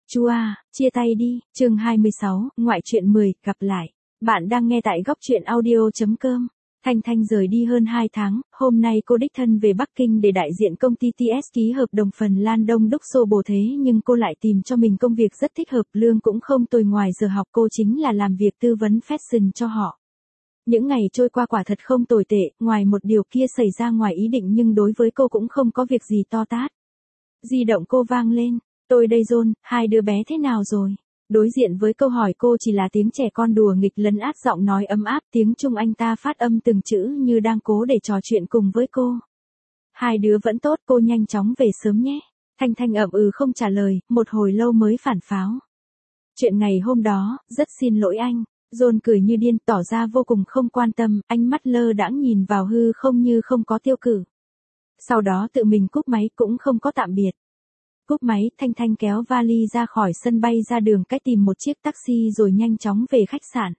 Chua, chia tay đi, chương 26, ngoại truyện 10, gặp lại. Bạn đang nghe tại góc truyện audio.com. Thanh Thanh rời đi hơn 2 tháng, hôm nay cô đích thân về Bắc Kinh để đại diện công ty TS ký hợp đồng Phần Lan Đông Đúc xô bồ thế nhưng cô lại tìm cho mình công việc rất thích hợp, lương cũng không tồi, ngoài giờ học cô chính là làm việc tư vấn fashion cho họ. Những ngày trôi qua quả thật không tồi tệ, ngoài một điều kia xảy ra ngoài ý định nhưng đối với cô cũng không có việc gì to tát. Di động cô vang lên. Tôi đây John, hai đứa bé thế nào rồi? Đối diện với câu hỏi cô chỉ là tiếng trẻ con đùa nghịch lấn át, giọng nói ấm áp, tiếng Trung anh ta phát âm từng chữ như đang cố để trò chuyện cùng với cô. Hai đứa vẫn tốt, cô nhanh chóng về sớm nhé. Thanh Thanh ậm ừ không trả lời, một hồi lâu mới phản pháo. Chuyện ngày hôm đó, rất xin lỗi anh. John cười như điên, tỏ ra vô cùng không quan tâm, ánh mắt lơ đãng nhìn vào hư không như không có tiêu cử. Sau đó tự mình cúp máy cũng không có tạm biệt. Cúp máy, Thanh Thanh kéo vali ra khỏi sân bay ra đường cách tìm một chiếc taxi rồi nhanh chóng về khách sạn.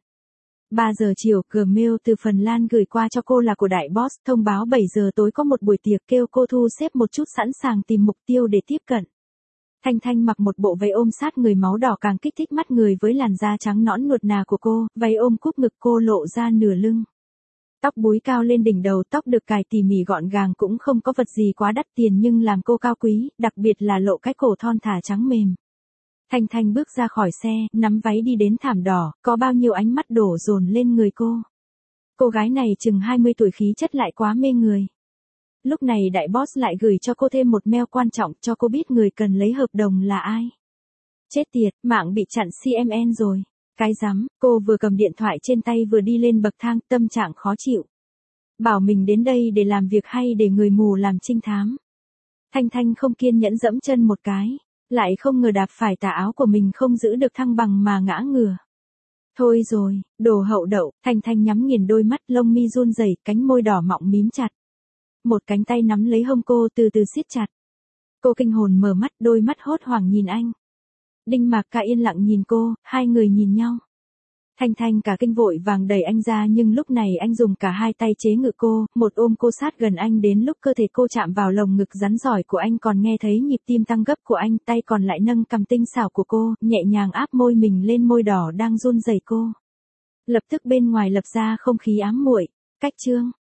3 giờ chiều, Gmail từ Phần Lan gửi qua cho cô là của đại boss, thông báo 7 giờ tối có một buổi tiệc, kêu cô thu xếp một chút, sẵn sàng tìm mục tiêu để tiếp cận. Thanh Thanh mặc một bộ váy ôm sát người, máu đỏ càng kích thích mắt người với làn da trắng nõn nuột nà của cô, váy ôm cúp ngực cô lộ ra nửa lưng. Tóc búi cao lên đỉnh đầu, tóc được cài tỉ mỉ gọn gàng, cũng không có vật gì quá đắt tiền nhưng làm cô cao quý, đặc biệt là lộ cái cổ thon thả trắng mềm. Thanh Thanh bước ra khỏi xe, nắm váy đi đến thảm đỏ, có bao nhiêu ánh mắt đổ dồn lên người cô. Cô gái này chừng 20 tuổi, khí chất lại quá mê người. Lúc này đại boss lại gửi cho cô thêm một mail quan trọng, cho cô biết người cần lấy hợp đồng là ai. Chết tiệt, mạng bị chặn CMN rồi. Cái rắm, cô vừa cầm điện thoại trên tay vừa đi lên bậc thang, tâm trạng khó chịu. Bảo mình đến đây để làm việc hay để người mù làm trinh thám. Thanh Thanh không kiên nhẫn dẫm chân một cái, lại không ngờ đạp phải tà áo của mình không giữ được thăng bằng mà ngã ngửa. Thôi rồi, đồ hậu đậu, Thanh Thanh nhắm nghiền đôi mắt, lông mi run rẩy, cánh môi đỏ mọng mím chặt. Một cánh tay nắm lấy hông cô từ từ siết chặt. Cô kinh hồn mở mắt, đôi mắt hốt hoảng nhìn anh. Đinh Mạc Ca yên lặng nhìn cô, hai người nhìn nhau. Thanh Thanh cả kinh vội vàng đẩy anh ra nhưng lúc này anh dùng cả hai tay chế ngự cô, một ôm cô sát gần anh đến lúc cơ thể cô chạm vào lồng ngực rắn giỏi của anh, còn nghe thấy nhịp tim tăng gấp của anh, tay còn lại nâng cằm tinh xảo của cô, nhẹ nhàng áp môi mình lên môi đỏ đang run rẩy cô. Lập tức bên ngoài lập ra không khí ám muội. Cách chương